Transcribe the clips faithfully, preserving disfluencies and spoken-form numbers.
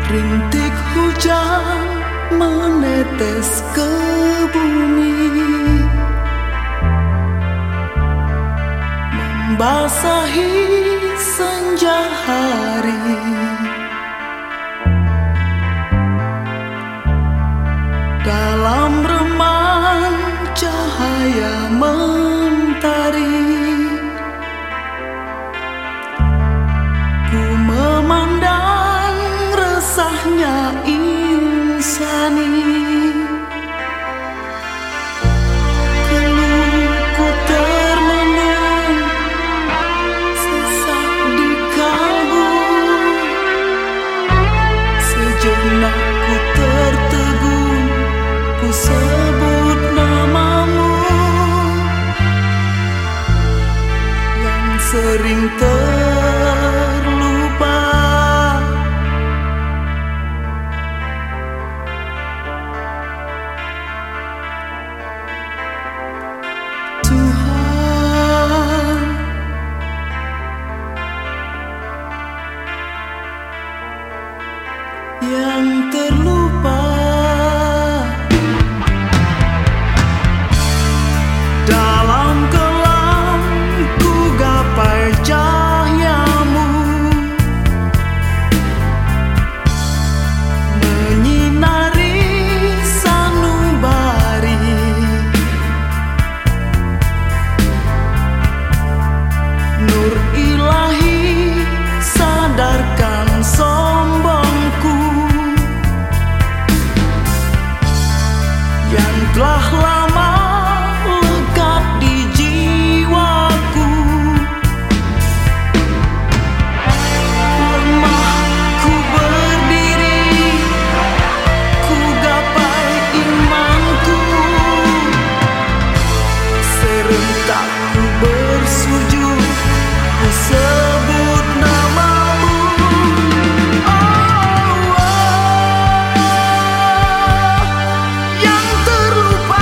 Rintik hujan menetes ke bumi, membasahi senja hari. Dalam remang cahaya mentari, ku memandang resahnya insani. Keluhku termenung, sesak di kalbu. Sejenak ku tertegun, ku sebut namamu yang sering terlupa. Tuhan, yang terlupa. Dalam kelam ku gapai cahayamu, menyinari sanubari. Nur ilahi sadarkan sombongku yang telah lama lekat di jiwaku. Lemah ku berdiri, ku gapai imanku. Serentak ku bersujud, ku sebut namamu. Oh, oh, yang terlupa.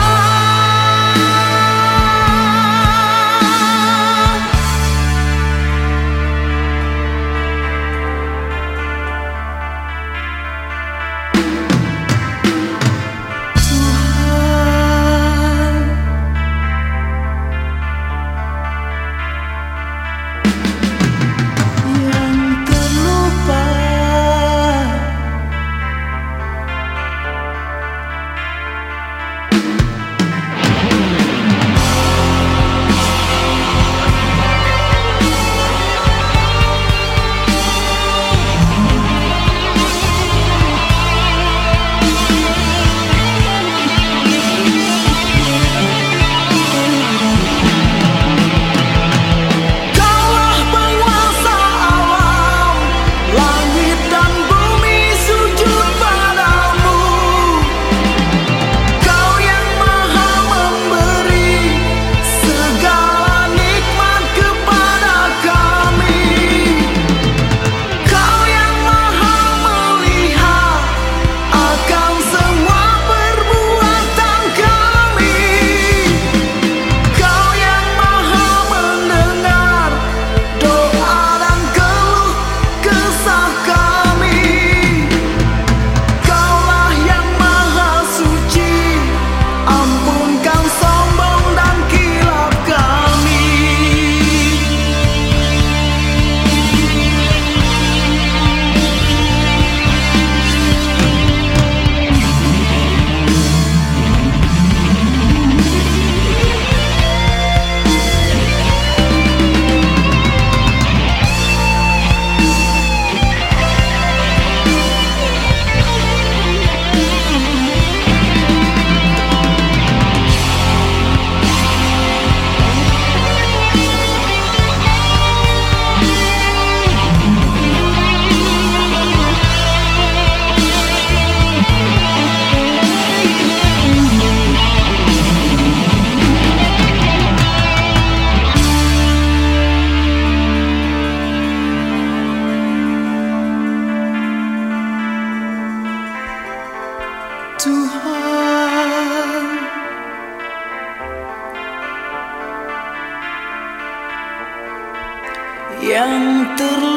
Tuhan, yang terlupa. Kaulah penguasa alam, langit dan bumi sujud padamu. Kau yang maha memberi segala nikmat kepada kami. Kau yang maha melihat akan semua perbuatan kami. Kau yang maha mendengar doa dan keluh kesah kami. Kaulah yang maha suci, ampunkan sombong dan kilap kami. Tuhan, yang terlupa.